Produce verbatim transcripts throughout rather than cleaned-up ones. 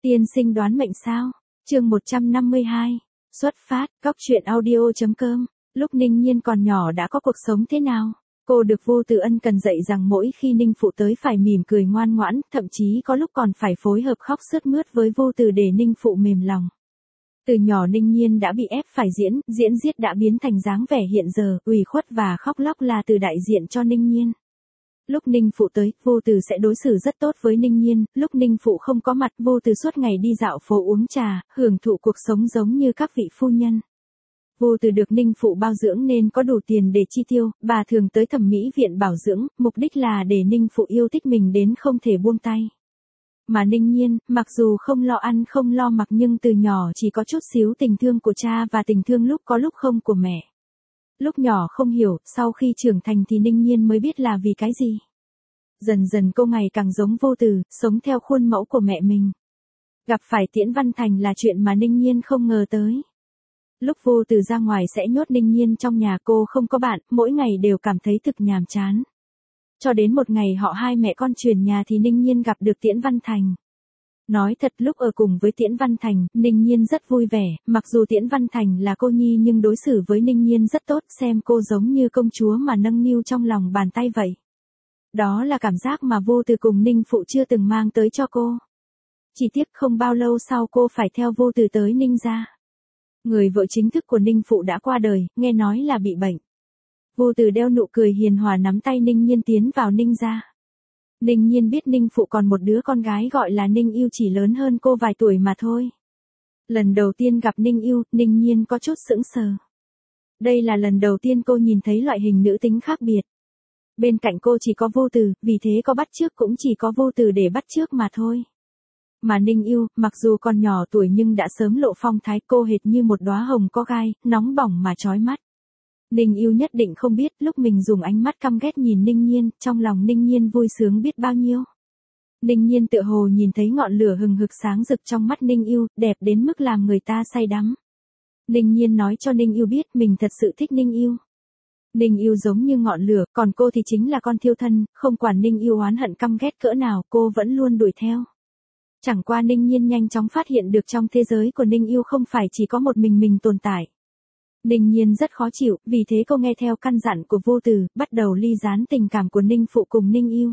Tiên sinh đoán mệnh sao? Chương một trăm năm mươi hai. Xuất phát, Cóc truyện audio.com. Lúc Ninh Nhiên còn nhỏ đã có cuộc sống thế nào? Cô được Vô Từ ân cần dạy rằng mỗi khi Ninh Phụ tới phải mỉm cười ngoan ngoãn, thậm chí có lúc còn phải phối hợp khóc sướt mướt với Vô Từ để Ninh Phụ mềm lòng. Từ nhỏ Ninh Nhiên đã bị ép phải diễn, diễn giết đã biến thành dáng vẻ hiện giờ, ủy khuất và khóc lóc là từ đại diện cho Ninh Nhiên. Lúc Ninh Phụ tới, Vô Từ sẽ đối xử rất tốt với Ninh Nhiên, lúc Ninh Phụ không có mặt, Vô Từ suốt ngày đi dạo phố uống trà, hưởng thụ cuộc sống giống như các vị phu nhân. Vô Từ được Ninh Phụ bao dưỡng nên có đủ tiền để chi tiêu, bà thường tới thẩm mỹ viện bảo dưỡng, mục đích là để Ninh Phụ yêu thích mình đến không thể buông tay. Mà Ninh Nhiên, mặc dù không lo ăn không lo mặc nhưng từ nhỏ chỉ có chút xíu tình thương của cha và tình thương lúc có lúc không của mẹ. Lúc nhỏ không hiểu, sau khi trưởng thành thì Ninh Nhiên mới biết là vì cái gì. Dần dần cô ngày càng giống Vô Từ, sống theo khuôn mẫu của mẹ mình. Gặp phải Tiễn Văn Thành là chuyện mà Ninh Nhiên không ngờ tới. Lúc Vô Từ ra ngoài sẽ nhốt Ninh Nhiên trong nhà, cô không có bạn, mỗi ngày đều cảm thấy thực nhàm chán. Cho đến một ngày họ hai mẹ con chuyển nhà thì Ninh Nhiên gặp được Tiễn Văn Thành. Nói thật lúc ở cùng với Tiễn Văn Thành, Ninh Nhiên rất vui vẻ, mặc dù Tiễn Văn Thành là cô nhi nhưng đối xử với Ninh Nhiên rất tốt, xem cô giống như công chúa mà nâng niu trong lòng bàn tay vậy. Đó là cảm giác mà Vô Từ cùng Ninh Phụ chưa từng mang tới cho cô. Chỉ tiếc không bao lâu sau cô phải theo Vô Từ tới Ninh gia. Người vợ chính thức của Ninh Phụ đã qua đời, nghe nói là bị bệnh. Vô Từ đeo nụ cười hiền hòa nắm tay Ninh Nhiên tiến vào Ninh gia. Ninh Nhiên biết Ninh Phụ còn một đứa con gái gọi là Ninh Yêu chỉ lớn hơn cô vài tuổi mà thôi. Lần đầu tiên gặp Ninh Yêu, Ninh Nhiên có chút sững sờ. Đây là lần đầu tiên cô nhìn thấy loại hình nữ tính khác biệt. Bên cạnh cô chỉ có Vô Từ, vì thế có bắt chước cũng chỉ có Vô Từ để bắt chước mà thôi. Mà Ninh Yêu, mặc dù còn nhỏ tuổi nhưng đã sớm lộ phong thái, cô hệt như một đóa hồng có gai, nóng bỏng mà chói mắt. Ninh Yêu nhất định không biết, lúc mình dùng ánh mắt căm ghét nhìn Ninh Nhiên, trong lòng Ninh Nhiên vui sướng biết bao nhiêu. Ninh Nhiên tựa hồ nhìn thấy ngọn lửa hừng hực sáng rực trong mắt Ninh Yêu, đẹp đến mức làm người ta say đắm. Ninh Nhiên nói cho Ninh Yêu biết mình thật sự thích Ninh Yêu. Ninh Yêu giống như ngọn lửa, còn cô thì chính là con thiêu thân, không quản Ninh Yêu oán hận căm ghét cỡ nào, cô vẫn luôn đuổi theo. Chẳng qua Ninh Nhiên nhanh chóng phát hiện được trong thế giới của Ninh Yêu không phải chỉ có một mình mình tồn tại. Ninh Nhiên rất khó chịu, vì thế cô nghe theo căn dặn của Vô Từ, bắt đầu ly gián tình cảm của Ninh Phụ cùng Ninh Yêu.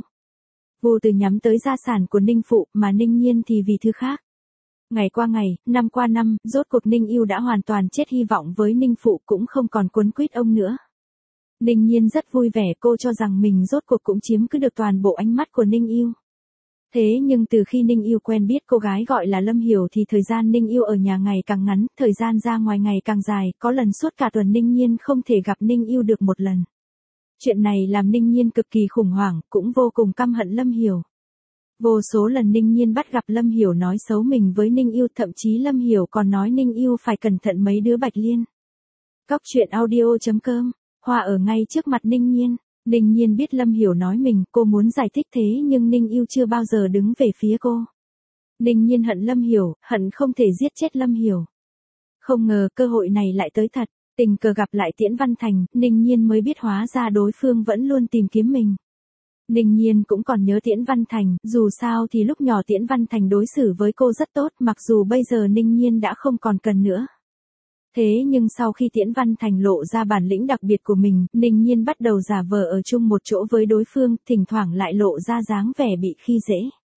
Vô Từ nhắm tới gia sản của Ninh Phụ, mà Ninh Nhiên thì vì thứ khác. Ngày qua ngày, năm qua năm, rốt cuộc Ninh Yêu đã hoàn toàn chết hy vọng với Ninh Phụ cũng không còn quấn quýt ông nữa. Ninh Nhiên rất vui vẻ, cô cho rằng mình rốt cuộc cũng chiếm cứ được toàn bộ ánh mắt của Ninh Yêu. Thế nhưng từ khi Ninh Yêu quen biết cô gái gọi là Lâm Hiểu thì thời gian Ninh Yêu ở nhà ngày càng ngắn, thời gian ra ngoài ngày càng dài, có lần suốt cả tuần Ninh Nhiên không thể gặp Ninh Yêu được một lần. Chuyện này làm Ninh Nhiên cực kỳ khủng hoảng, cũng vô cùng căm hận Lâm Hiểu. Vô số lần Ninh Nhiên bắt gặp Lâm Hiểu nói xấu mình với Ninh Yêu, thậm chí Lâm Hiểu còn nói Ninh Yêu phải cẩn thận mấy đứa Bạch Liên. Cóc truyện audio.com. Hoa ở ngay trước mặt Ninh Nhiên. Ninh Nhiên biết Lâm Hiểu nói mình, cô muốn giải thích thế nhưng Ninh Yêu chưa bao giờ đứng về phía cô. Ninh Nhiên hận Lâm Hiểu, hận không thể giết chết Lâm Hiểu. Không ngờ cơ hội này lại tới thật, tình cờ gặp lại Tiễn Văn Thành, Ninh Nhiên mới biết hóa ra đối phương vẫn luôn tìm kiếm mình. Ninh Nhiên cũng còn nhớ Tiễn Văn Thành, dù sao thì lúc nhỏ Tiễn Văn Thành đối xử với cô rất tốt, mặc dù bây giờ Ninh Nhiên đã không còn cần nữa. Thế nhưng sau khi Tiễn Văn Thành lộ ra bản lĩnh đặc biệt của mình, Ninh Nhiên bắt đầu giả vờ ở chung một chỗ với đối phương, thỉnh thoảng lại lộ ra dáng vẻ bị khi dễ.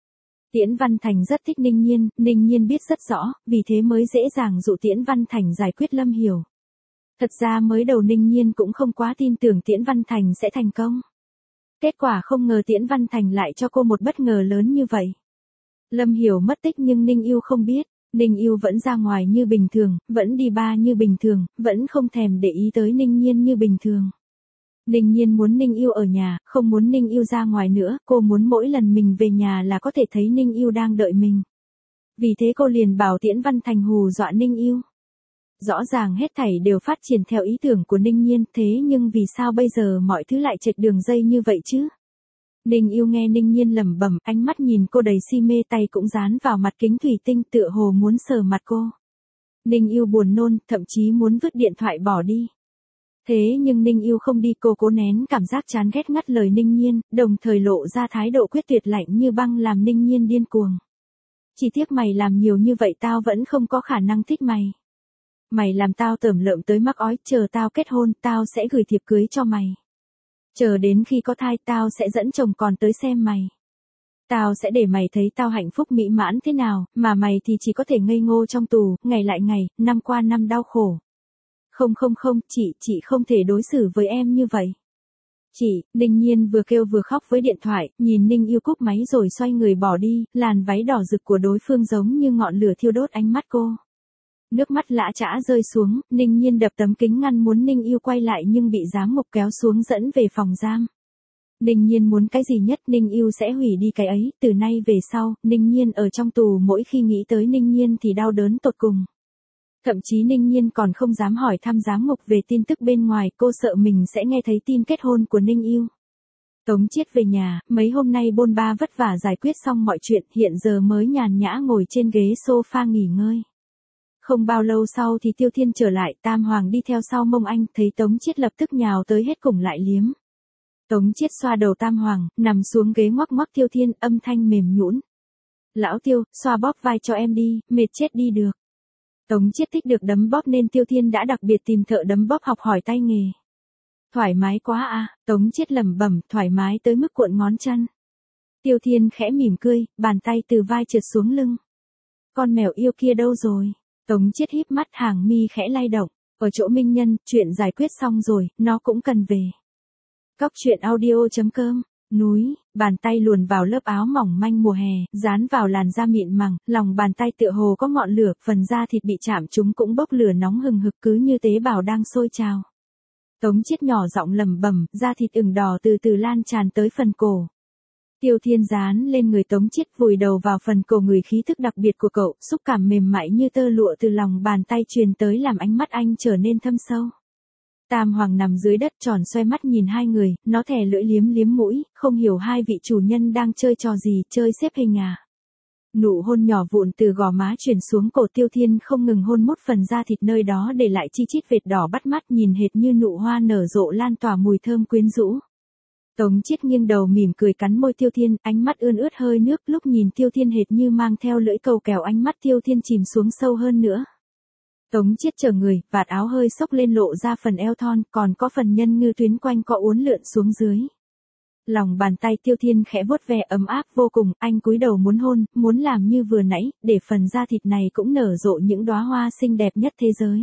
Tiễn Văn Thành rất thích Ninh Nhiên, Ninh Nhiên biết rất rõ, vì thế mới dễ dàng dụ Tiễn Văn Thành giải quyết Lâm Hiểu. Thật ra mới đầu Ninh Nhiên cũng không quá tin tưởng Tiễn Văn Thành sẽ thành công. Kết quả không ngờ Tiễn Văn Thành lại cho cô một bất ngờ lớn như vậy. Lâm Hiểu mất tích nhưng Ninh Yêu không biết. Ninh Yêu vẫn ra ngoài như bình thường, vẫn đi bar như bình thường, vẫn không thèm để ý tới Ninh Nhiên như bình thường. Ninh Nhiên muốn Ninh Yêu ở nhà, không muốn Ninh Yêu ra ngoài nữa, cô muốn mỗi lần mình về nhà là có thể thấy Ninh Yêu đang đợi mình. Vì thế cô liền bảo Tiễn Văn Thành hù dọa Ninh Yêu. Rõ ràng hết thảy đều phát triển theo ý tưởng của Ninh Nhiên, thế nhưng vì sao bây giờ mọi thứ lại chệch đường dây như vậy chứ? Ninh Yêu nghe Ninh Nhiên lẩm bẩm, ánh mắt nhìn cô đầy si mê, tay cũng dán vào mặt kính thủy tinh tựa hồ muốn sờ mặt cô. Ninh Yêu buồn nôn, thậm chí muốn vứt điện thoại bỏ đi. Thế nhưng Ninh Yêu không đi, cô cố nén cảm giác chán ghét ngắt lời Ninh Nhiên, đồng thời lộ ra thái độ quyết tuyệt lạnh như băng làm Ninh Nhiên điên cuồng. Chỉ tiếc mày làm nhiều như vậy tao vẫn không có khả năng thích mày. Mày làm tao tởm lợm tới mắc ói, chờ tao kết hôn, tao sẽ gửi thiệp cưới cho mày. Chờ đến khi có thai tao sẽ dẫn chồng con tới xem mày. Tao sẽ để mày thấy tao hạnh phúc mỹ mãn thế nào, mà mày thì chỉ có thể ngây ngô trong tù, ngày lại ngày, năm qua năm đau khổ. Không không không, chị, chị không thể đối xử với em như vậy. Chị, Ninh Nhiên vừa kêu vừa khóc với điện thoại, nhìn Ninh Yêu cúp máy rồi xoay người bỏ đi, làn váy đỏ rực của đối phương giống như ngọn lửa thiêu đốt ánh mắt cô. Nước mắt lã chã rơi xuống, Ninh Nhiên đập tấm kính ngăn muốn Ninh Yêu quay lại nhưng bị giám mục kéo xuống dẫn về phòng giam. Ninh Nhiên muốn cái gì nhất Ninh Yêu sẽ hủy đi cái ấy, từ nay về sau, Ninh Nhiên ở trong tù mỗi khi nghĩ tới Ninh Nhiên thì đau đớn tột cùng. Thậm chí Ninh Nhiên còn không dám hỏi thăm giám mục về tin tức bên ngoài, cô sợ mình sẽ nghe thấy tin kết hôn của Ninh Yêu. Tống Chiết về nhà, mấy hôm nay bôn ba vất vả giải quyết xong mọi chuyện, hiện giờ mới nhàn nhã ngồi trên ghế sofa nghỉ ngơi. Không bao lâu sau thì Tiêu Thiên trở lại, Tam Hoàng đi theo sau mông anh, thấy Tống Chiết lập tức nhào tới hết cùng lại liếm. Tống Chiết xoa đầu Tam Hoàng, nằm xuống ghế ngoắc ngoắc Tiêu Thiên, âm thanh mềm nhũn. Lão Tiêu, xoa bóp vai cho em đi, mệt chết đi được. Tống Chiết thích được đấm bóp nên Tiêu Thiên đã đặc biệt tìm thợ đấm bóp học hỏi tay nghề. Thoải mái quá à, Tống Chiết lẩm bẩm, thoải mái tới mức cuộn ngón chân. Tiêu Thiên khẽ mỉm cười, bàn tay từ vai trượt xuống lưng. Con mèo yêu kia đâu rồi? Tống Chiết híp mắt, hàng mi khẽ lay động, ở chỗ Minh Nhân, chuyện giải quyết xong rồi, nó cũng cần về. Cóc truyện audio chấm com, núi, bàn tay luồn vào lớp áo mỏng manh mùa hè, dán vào làn da mịn màng, lòng bàn tay tựa hồ có ngọn lửa, phần da thịt bị chạm trúng cũng bốc lửa nóng hừng hực cứ như tế bào đang sôi trào. Tống Chiết nhỏ giọng lẩm bẩm, da thịt ửng đỏ từ từ lan tràn tới phần cổ. Tiêu Thiên dán lên người Tống Chiết, vùi đầu vào phần cổ, người khí thức đặc biệt của cậu, xúc cảm mềm mại như tơ lụa từ lòng bàn tay truyền tới làm ánh mắt anh trở nên thâm sâu. Tam Hoàng nằm dưới đất tròn xoay mắt nhìn hai người, nó thè lưỡi liếm liếm mũi, không hiểu hai vị chủ nhân đang chơi trò gì, chơi xếp hình à. Nụ hôn nhỏ vụn từ gò má chuyển xuống cổ Tiêu Thiên, không ngừng hôn mút phần da thịt nơi đó để lại chi chít vệt đỏ bắt mắt, nhìn hệt như nụ hoa nở rộ lan tỏa mùi thơm quyến rũ. Tống Chiết nghiêng đầu mỉm cười cắn môi Tiêu Thiên, ánh mắt ươn ướt hơi nước, lúc nhìn Tiêu Thiên hệt như mang theo lưỡi cầu kèo, ánh mắt Tiêu Thiên chìm xuống sâu hơn nữa. Tống Chiết trở người, vạt áo hơi xốc lên lộ ra phần eo thon, còn có phần nhân ngư tuyến quanh co uốn lượn xuống dưới. Lòng bàn tay Tiêu Thiên khẽ vuốt ve ấm áp vô cùng, anh cúi đầu muốn hôn, muốn làm như vừa nãy, để phần da thịt này cũng nở rộ những đóa hoa xinh đẹp nhất thế giới.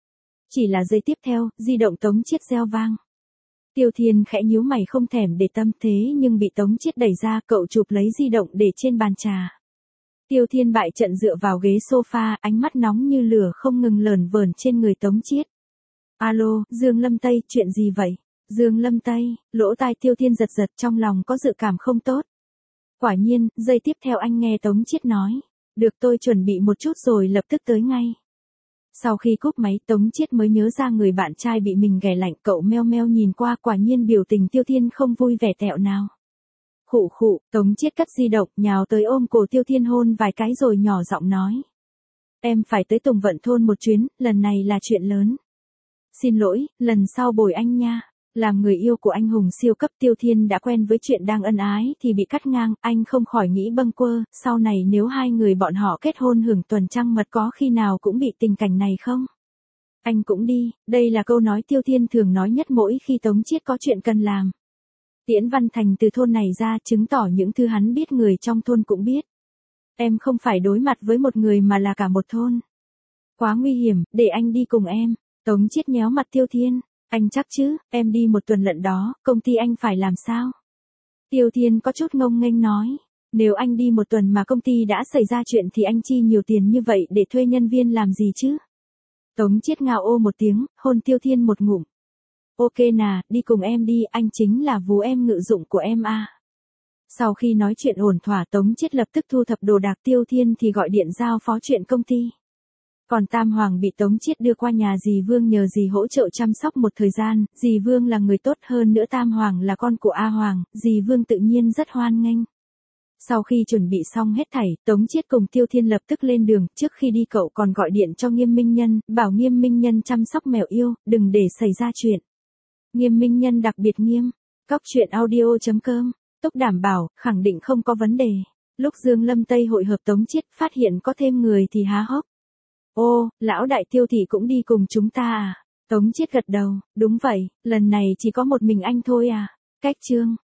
Chỉ là giây tiếp theo, di động Tống Chiết reo vang. Tiêu Thiên khẽ nhíu mày không thèm để tâm, thế nhưng bị Tống Chiết đẩy ra, cậu chụp lấy di động để trên bàn trà. Tiêu Thiên bại trận dựa vào ghế sofa, ánh mắt nóng như lửa không ngừng lởn vởn trên người Tống Chiết. Alo, Dương Lâm Tây, chuyện gì vậy? Dương Lâm Tây, lỗ tai Tiêu Thiên giật giật, trong lòng có dự cảm không tốt. Quả nhiên, giây tiếp theo anh nghe Tống Chiết nói. Được, tôi chuẩn bị một chút rồi lập tức tới ngay. Sau khi cúp máy, Tống Chiết mới nhớ ra người bạn trai bị mình ghẻ lạnh, cậu meo meo nhìn qua, quả nhiên biểu tình Tiêu Thiên không vui vẻ tẹo nào. Khụ khụ, Tống Chiết cất di động, nhào tới ôm cổ Tiêu Thiên hôn vài cái rồi nhỏ giọng nói. Em phải tới Tùng Vận thôn một chuyến, lần này là chuyện lớn. Xin lỗi, lần sau bồi anh nha. Làm người yêu của anh hùng siêu cấp, Tiêu Thiên đã quen với chuyện đang ân ái thì bị cắt ngang, anh không khỏi nghĩ bâng quơ, sau này nếu hai người bọn họ kết hôn hưởng tuần trăng mật có khi nào cũng bị tình cảnh này không? Anh cũng đi, đây là câu nói Tiêu Thiên thường nói nhất mỗi khi Tống Chiết có chuyện cần làm. Tiễn Văn Thành từ thôn này ra, chứng tỏ những thứ hắn biết người trong thôn cũng biết. Em không phải đối mặt với một người mà là cả một thôn. Quá nguy hiểm, để anh đi cùng em. Tống Chiết nhéo mặt Tiêu Thiên. Anh chắc chứ, em đi một tuần lận đó, công ty anh phải làm sao? Tiêu Thiên có chút ngông nghênh nói. Nếu anh đi một tuần mà công ty đã xảy ra chuyện thì anh chi nhiều tiền như vậy để thuê nhân viên làm gì chứ? Tống Chiết ngao ô một tiếng, hôn Tiêu Thiên một ngụm. Ok nà, đi cùng em đi, anh chính là vú em ngự dụng của em à. Sau khi nói chuyện ổn thỏa, Tống Chiết lập tức thu thập đồ đạc, Tiêu Thiên thì gọi điện giao phó chuyện công ty. Còn Tam Hoàng bị Tống Chiết đưa qua nhà dì Vương nhờ dì hỗ trợ chăm sóc một thời gian, dì Vương là người tốt, hơn nữa Tam Hoàng là con của A Hoàng, dì Vương tự nhiên rất hoan nghênh. Sau khi chuẩn bị xong hết thảy, Tống Chiết cùng Tiêu Thiên lập tức lên đường, trước khi đi cậu còn gọi điện cho Nghiêm Minh Nhân, bảo Nghiêm Minh Nhân chăm sóc mèo yêu, đừng để xảy ra chuyện. Nghiêm Minh Nhân đặc biệt nghiêm. Cóc truyện audio chấm com, Túc đảm bảo, khẳng định không có vấn đề. Lúc Dương Lâm Tây hội hợp Tống Chiết phát hiện có thêm người thì há hốc. Ô, lão đại Tiêu thị cũng đi cùng chúng ta à? Tống Chiết gật đầu, đúng vậy, lần này chỉ có một mình anh thôi à. Cách chương